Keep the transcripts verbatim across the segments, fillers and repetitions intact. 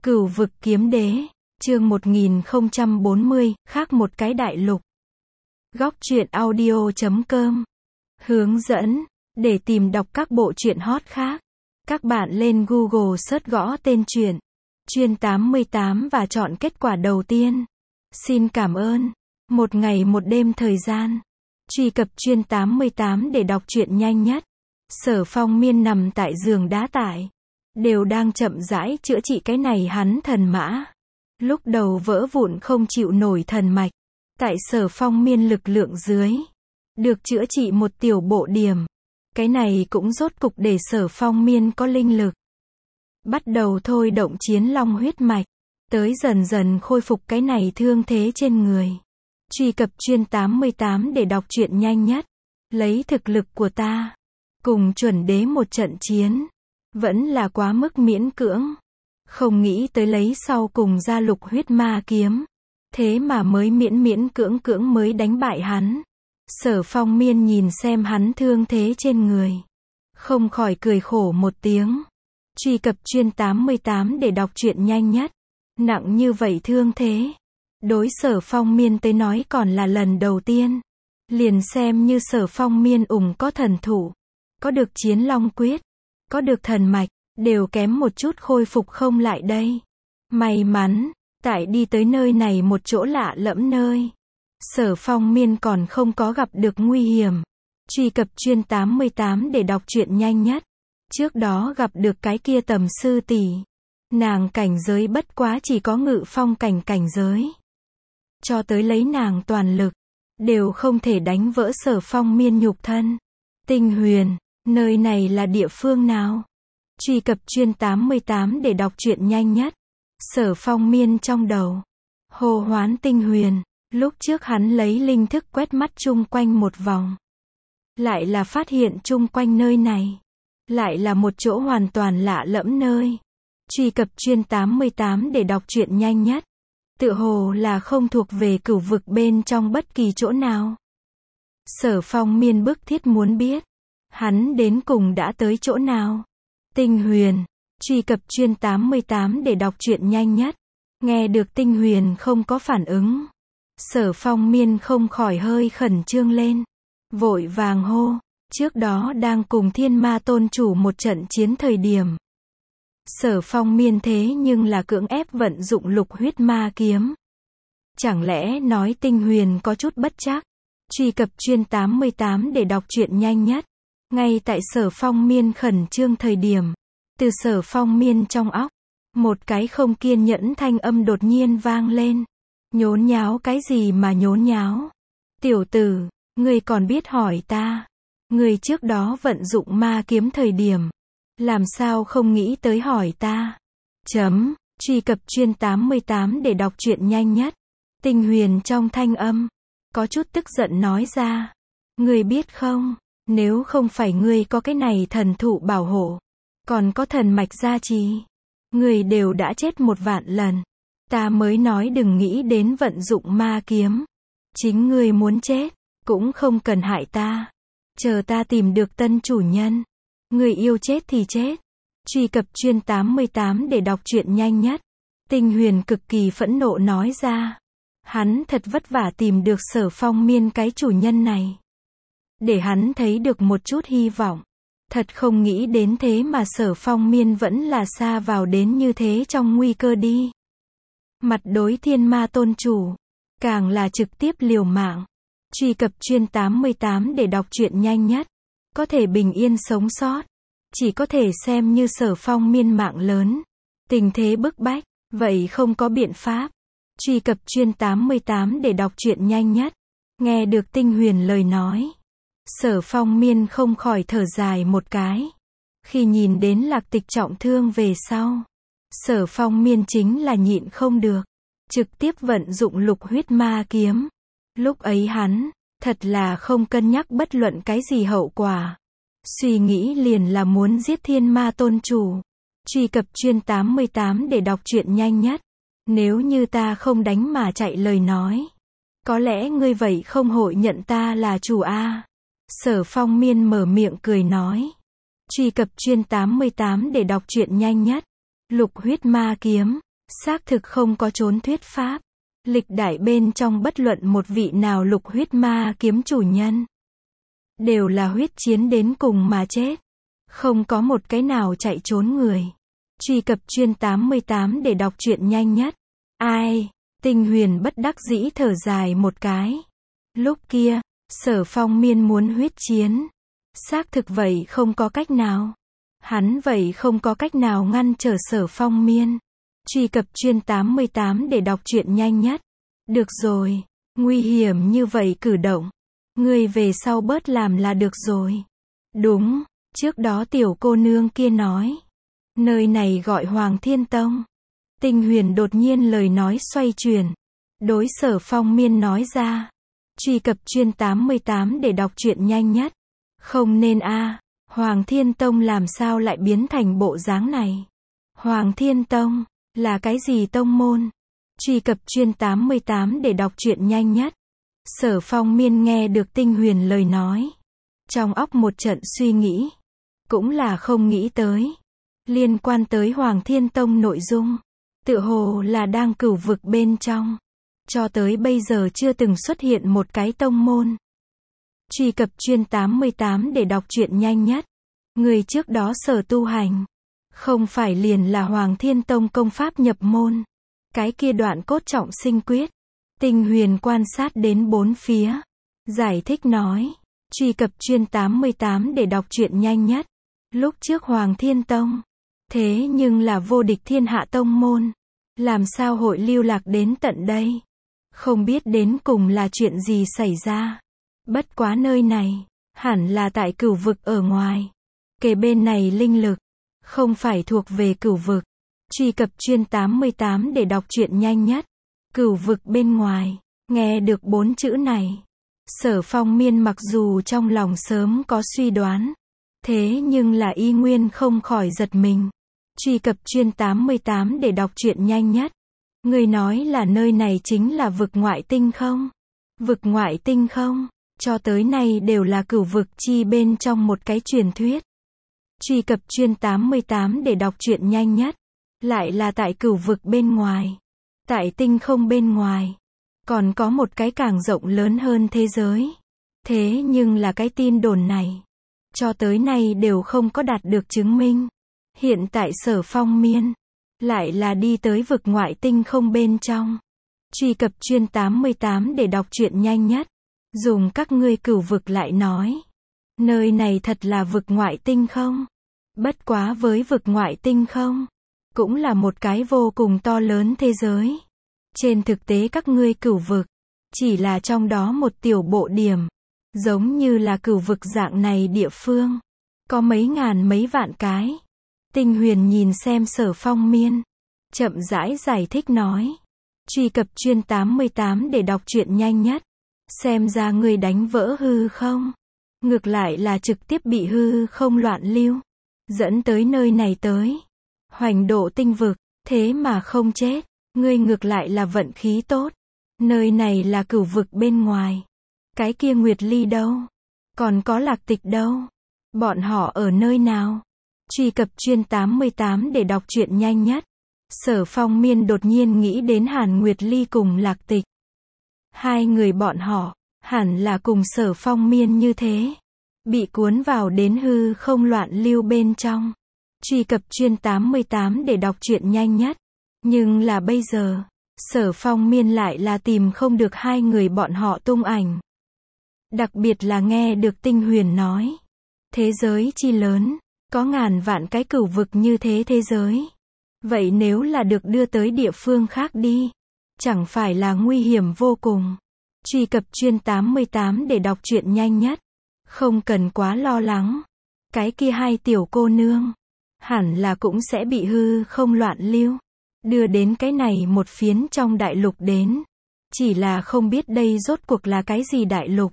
Cửu vực kiếm đế, chương một nghìn không trăm bốn mươi, khác một cái đại lục. Góc truyện audio chấm com. Hướng dẫn, để tìm đọc các bộ truyện hot khác. Các bạn lên Google search gõ tên truyện, Chuyên tám mươi tám và chọn kết quả đầu tiên. Xin cảm ơn. Một ngày một đêm thời gian. Truy cập Chuyên tám mươi tám để đọc truyện nhanh nhất. Sở Phong Miên nằm tại giường đá tải. Đều đang chậm rãi chữa trị cái này hắn thần mã. Lúc đầu vỡ vụn không chịu nổi thần mạch. Tại Sở Phong Miên lực lượng dưới. Được chữa trị một tiểu bộ điểm. Cái này cũng rốt cục để Sở Phong Miên có linh lực. Bắt đầu thôi động chiến long huyết mạch. Tới dần dần khôi phục cái này thương thế trên người. Truy cập Chuyên tám mươi tám để đọc truyện nhanh nhất. Lấy thực lực của ta. Cùng chuẩn đế một trận chiến. Vẫn là quá mức miễn cưỡng. Không nghĩ tới lấy sau cùng ra lục huyết ma kiếm. Thế mà mới miễn miễn cưỡng cưỡng mới đánh bại hắn. Sở Phong Miên nhìn xem hắn thương thế trên người. Không khỏi cười khổ một tiếng. Truy cập Chuyên tám mươi tám để đọc truyện nhanh nhất. Nặng như vậy thương thế. Đối Sở Phong Miên tới nói còn là lần đầu tiên. Liền xem như Sở Phong Miên ủng có thần thủ. Có được chiến long quyết. Có được thần mạch. Đều kém một chút khôi phục không lại đây. May mắn. Tại đi tới nơi này một chỗ lạ lẫm nơi. Sở Phong Miên còn không có gặp được nguy hiểm. Truy cập Chuyên tám mươi tám để đọc truyện nhanh nhất. Trước đó gặp được cái kia Tầm sư tỷ. Nàng cảnh giới bất quá chỉ có ngự phong cảnh cảnh giới. Cho tới lấy nàng toàn lực. Đều không thể đánh vỡ Sở Phong Miên nhục thân. Tinh Huyền. Nơi này là địa phương nào? Truy cập Chuyên tám mươi tám để đọc truyện nhanh nhất. Sở Phong Miên trong đầu. Hô hoán Tinh Huyền. Lúc trước hắn lấy linh thức quét mắt chung quanh một vòng. Lại là phát hiện chung quanh nơi này. Lại là một chỗ hoàn toàn lạ lẫm nơi. Truy cập Chuyên tám mươi tám để đọc truyện nhanh nhất. Tựa hồ là không thuộc về cửu vực bên trong bất kỳ chỗ nào. Sở Phong Miên bức thiết muốn biết. Hắn đến cùng đã tới chỗ nào? Tinh Huyền. Truy cập Chuyên tám mươi tám để đọc truyện nhanh nhất. Nghe được Tinh Huyền không có phản ứng. Sở Phong Miên không khỏi hơi khẩn trương lên. Vội vàng hô. Trước đó đang cùng Thiên Ma Tôn Chủ một trận chiến thời điểm. Sở Phong Miên thế nhưng là cưỡng ép vận dụng lục huyết ma kiếm. Chẳng lẽ nói Tinh Huyền có chút bất trắc? Truy cập Chuyên tám mươi tám để đọc truyện nhanh nhất. Ngay tại Sở Phong Miên khẩn trương thời điểm. Từ Sở Phong Miên trong óc. Một cái không kiên nhẫn thanh âm đột nhiên vang lên. Nhốn nháo cái gì mà nhốn nháo? Tiểu tử, ngươi còn biết hỏi ta. Ngươi trước đó vận dụng ma kiếm thời điểm. Làm sao không nghĩ tới hỏi ta? Chấm, truy cập Chuyên tám mươi tám để đọc truyện nhanh nhất. Tinh Huyền trong thanh âm. Có chút tức giận nói ra. Ngươi biết không? Nếu không phải ngươi có cái này thần thụ bảo hộ. Còn có thần mạch gia trì. Ngươi đều đã chết một vạn lần. Ta mới nói đừng nghĩ đến vận dụng ma kiếm. Chính ngươi muốn chết. Cũng không cần hại ta. Chờ ta tìm được tân chủ nhân. Ngươi yêu chết thì chết. Truy cập Chuyên tám mươi tám để đọc truyện nhanh nhất. Tinh Huyền cực kỳ phẫn nộ nói ra. Hắn thật vất vả tìm được Sở Phong Miên cái chủ nhân này. Để hắn thấy được một chút hy vọng. Thật không nghĩ đến thế mà Sở Phong Miên vẫn là xa vào đến như thế trong nguy cơ đi. Mặt đối Thiên Ma Tôn Chủ. Càng là trực tiếp liều mạng. Truy cập Chuyên tám mươi tám để đọc truyện nhanh nhất. Có thể bình yên sống sót. Chỉ có thể xem như Sở Phong Miên mạng lớn. Tình thế bức bách. Vậy không có biện pháp. Truy cập Chuyên tám mươi tám để đọc truyện nhanh nhất. Nghe được Tinh Huyền lời nói. Sở Phong Miên không khỏi thở dài một cái. Khi nhìn đến Lạc Tịch trọng thương về sau. Sở Phong Miên chính là nhịn không được. Trực tiếp vận dụng lục huyết ma kiếm. Lúc ấy hắn, thật là không cân nhắc bất luận cái gì hậu quả. Suy nghĩ liền là muốn giết Thiên Ma Tôn Chủ. Truy cập Chuyên tám mươi tám để đọc truyện nhanh nhất. Nếu như ta không đánh mà chạy lời nói. Có lẽ ngươi vậy không hội nhận ta là chủ a. Sở Phong Miên mở miệng cười nói. Truy cập Chuyên tám mươi tám để đọc truyện nhanh nhất. Lục huyết ma kiếm. Xác thực không có trốn thuyết pháp. Lịch đại bên trong bất luận một vị nào lục huyết ma kiếm chủ nhân, đều là huyết chiến đến cùng mà chết. Không có một cái nào chạy trốn người. Truy cập chuyên tám mươi tám để đọc truyện nhanh nhất. Ai? Tinh Huyền bất đắc dĩ thở dài một cái. Lúc kia, Sở Phong Miên muốn huyết chiến. Xác thực vậy không có cách nào. Hắn vậy không có cách nào ngăn trở Sở Phong Miên. Truy cập chuyên tám mươi tám để đọc truyện nhanh nhất. Được rồi, nguy hiểm như vậy cử động, ngươi về sau bớt làm là được rồi. Đúng, trước đó tiểu cô nương kia nói, nơi này gọi Hoàng Thiên Tông. Tinh Huyền đột nhiên lời nói xoay chuyển, đối Sở Phong Miên nói ra. Truy cập chuyên tám mươi tám để đọc truyện nhanh nhất. Không nên a, Hoàng Thiên Tông làm sao lại biến thành bộ dáng này? Hoàng Thiên Tông là cái gì tông môn? Truy cập chuyên tám mươi tám để đọc truyện nhanh nhất. Sở Phong Miên nghe được Tinh Huyền lời nói, trong óc một trận suy nghĩ, cũng là không nghĩ tới. Liên quan tới Hoàng Thiên Tông nội dung, tựa hồ là đang cửu vực bên trong. Cho tới bây giờ chưa từng xuất hiện một cái tông môn. Truy cập chuyên tám mươi tám để đọc truyện nhanh nhất. Người trước đó sở tu hành, không phải liền là Hoàng Thiên Tông công pháp nhập môn. Cái kia đoạn cốt trọng sinh quyết. Tinh Huyền quan sát đến bốn phía, giải thích nói. Truy cập chuyên tám mươi tám để đọc truyện nhanh nhất. Lúc trước Hoàng Thiên Tông, thế nhưng là vô địch thiên hạ tông môn. Làm sao hội lưu lạc đến tận đây? Không biết đến cùng là chuyện gì xảy ra. Bất quá nơi này, hẳn là tại cửu vực ở ngoài. Kề bên này linh lực, không phải thuộc về cửu vực. Truy cập chuyên tám mươi tám để đọc truyện nhanh nhất. Cửu vực bên ngoài, nghe được bốn chữ này. Sở Phong Miên mặc dù trong lòng sớm có suy đoán, thế nhưng là y nguyên không khỏi giật mình. Truy cập chuyên tám mươi tám để đọc truyện nhanh nhất. Người nói là nơi này chính là vực ngoại tinh không? Vực ngoại tinh không? Cho tới nay đều là cửu vực chi bên trong một cái truyền thuyết. Truy cập chuyên tám mươi tám để đọc truyện nhanh nhất. Lại là tại cửu vực bên ngoài. Tại tinh không bên ngoài. Còn có một cái càng rộng lớn hơn thế giới. Thế nhưng là cái tin đồn này, cho tới nay đều không có đạt được chứng minh. Hiện tại Sở Phong Miên, lại là đi tới vực ngoại tinh không bên trong. Truy cập chuyên tám mươi tám để đọc truyện nhanh nhất. Dùng các ngươi cửu vực lại nói. Nơi này thật là vực ngoại tinh không? Bất quá với vực ngoại tinh không, cũng là một cái vô cùng to lớn thế giới. Trên thực tế các ngươi cửu vực, chỉ là trong đó một tiểu bộ điểm. Giống như là cửu vực dạng này địa phương, có mấy ngàn mấy vạn cái. Tinh Huyền nhìn xem Sở Phong Miên, chậm rãi giải thích nói. Truy cập chuyên tám mươi tám để đọc truyện nhanh nhất. Xem ra ngươi đánh vỡ hư không? Ngược lại là trực tiếp bị hư không loạn lưu, dẫn tới nơi này tới. Hoành độ tinh vực, thế mà không chết. Ngươi ngược lại là vận khí tốt. Nơi này là cửu vực bên ngoài. Cái kia Nguyệt Ly đâu? Còn có Lạc Tịch đâu? Bọn họ ở nơi nào? Truy cập chuyên tám mươi tám để đọc truyện nhanh nhất. Sở Phong Miên đột nhiên nghĩ đến Hàn Nguyệt Ly cùng Lạc Tịch. Hai người bọn họ, hẳn là cùng Sở Phong Miên như thế. Bị cuốn vào đến hư không loạn lưu bên trong. Truy cập chuyên tám mươi tám để đọc truyện nhanh nhất. Nhưng là bây giờ, Sở Phong Miên lại là tìm không được hai người bọn họ tung ảnh. Đặc biệt là nghe được Tinh Huyền nói. Thế giới chi lớn, có ngàn vạn cái cửu vực như thế thế giới. Vậy nếu là được đưa tới địa phương khác đi, chẳng phải là nguy hiểm vô cùng. Truy cập chuyên tám mươi tám để đọc truyện nhanh nhất. Không cần quá lo lắng. Cái kia hai tiểu cô nương, hẳn là cũng sẽ bị hư không loạn lưu, đưa đến cái này một phiến trong đại lục đến. Chỉ là không biết đây rốt cuộc là cái gì đại lục.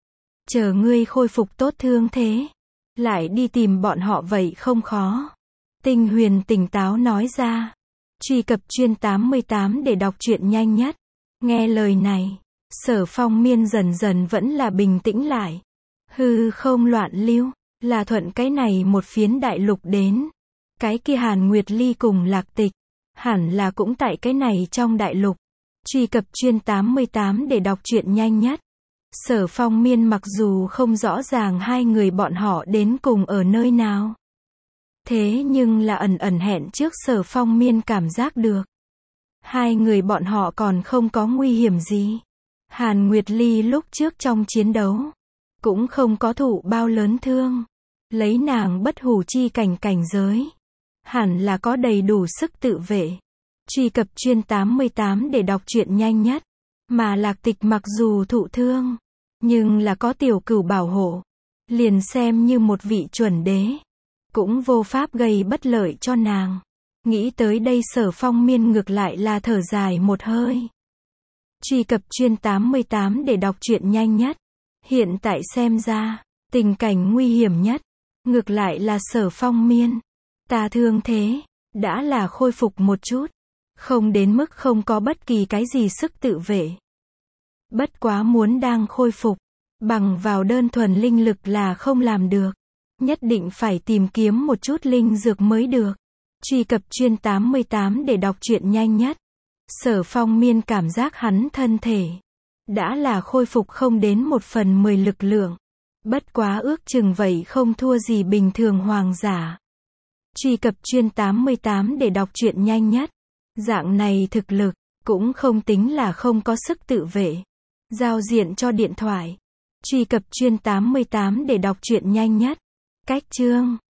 Chờ ngươi khôi phục tốt thương thế, lại đi tìm bọn họ vậy không khó. Tinh Huyền tỉnh táo nói ra. Truy cập chuyên tám mươi tám để đọc truyện nhanh nhất. Nghe lời này, Sở Phong Miên dần dần vẫn là bình tĩnh lại. Hư không loạn lưu, là thuận cái này một phiến đại lục đến. Cái kia Hàn Nguyệt Ly cùng Lạc Tịch, Hẳn là cũng tại cái này trong đại lục. Truy cập chuyên tám mươi tám để đọc truyện nhanh nhất. Sở Phong Miên mặc dù không rõ ràng hai người bọn họ đến cùng ở nơi nào. Thế nhưng là ẩn ẩn hẹn trước Sở Phong Miên cảm giác được. Hai người bọn họ còn không có nguy hiểm gì. Hàn Nguyệt Ly lúc trước trong chiến đấu, cũng không có thụ bao lớn thương. Lấy nàng bất hủ chi cảnh cảnh giới, hẳn là có đầy đủ sức tự vệ. Truy cập chuyên tám mươi tám để đọc truyện nhanh nhất. Mà Lạc Tịch mặc dù thụ thương, nhưng là có tiểu cửu bảo hộ. Liền xem như một vị chuẩn đế, cũng vô pháp gây bất lợi cho nàng. Nghĩ tới đây Sở Phong Miên ngược lại là thở dài một hơi. Truy cập chuyên tám mươi tám để đọc truyện nhanh nhất. Hiện tại xem ra, tình cảnh nguy hiểm nhất, ngược lại là Sở Phong Miên. Ta thương thế, đã là khôi phục một chút. Không đến mức không có bất kỳ cái gì sức tự vệ. Bất quá muốn đang khôi phục, bằng vào đơn thuần linh lực là không làm được. Nhất định phải tìm kiếm một chút linh dược mới được. Truy cập chuyên tám mươi tám để đọc truyện nhanh nhất. Sở Phong Miên cảm giác hắn thân thể đã là khôi phục không đến một phần mười lực lượng. Bất quá ước chừng vậy không thua gì bình thường hoàng giả. Truy cập chuyên tám mươi tám để đọc truyện nhanh nhất. Dạng này thực lực, cũng không tính là không có sức tự vệ. Giao diện cho điện thoại. Truy cập chuyên tám mươi tám để đọc truyện nhanh nhất. Cách chương